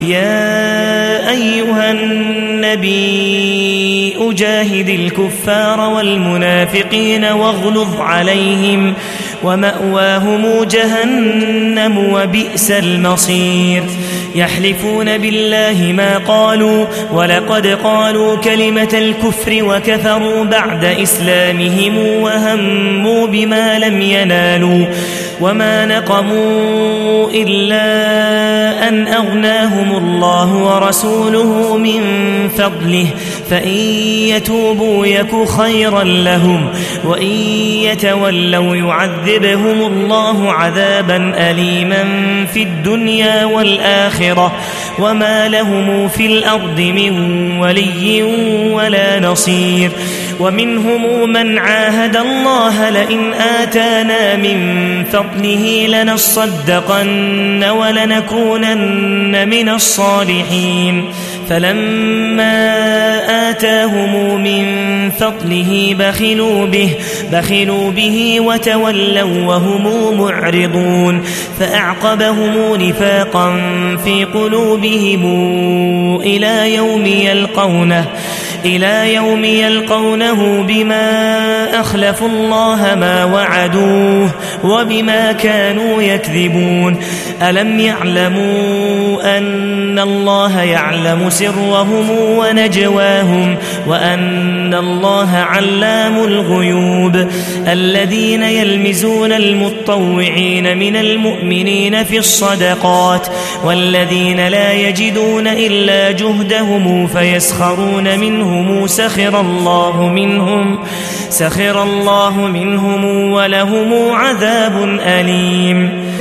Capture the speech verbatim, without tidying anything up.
يا أيها النبي أجاهد الكفار والمنافقين واغلظ عليهم ومأواهم جهنم وبئس المصير يحلفون بالله ما قالوا ولقد قالوا كلمة الكفر وكفروا بعد إسلامهم وهموا بما لم ينالوا وما نقموا إلا أن أغناهم الله ورسوله من فضله فإن يتوبوا يك خيرا لهم وإن يتولوا يعذبهم الله عذابا أليما في الدنيا والآخرة وما لهم في الأرض من ولي ولا نصير ومنهم من عاهد الله لئن آتانا من فضله لنصدقن ولنكونن من الصالحين فلما آتاهم من فضله بخلوا به, بخلوا به وتولوا وهم معرضون فأعقبهم نفاقا في قلوبهم إلى يوم يلقونه إلى يوم يلقونه بما أخلفوا الله ما وعدوه وبما كانوا يكذبون ألم يعلموا أن الله يعلم سرهم ونجواهم وأن الله علام الغيوب الذين يلمزون المطوعين من المؤمنين في الصدقات والذين لا يجدون إلا جهدهم فيسخرون منهم سخر الله منهم سخر الله منهم ولهم عذاب أليم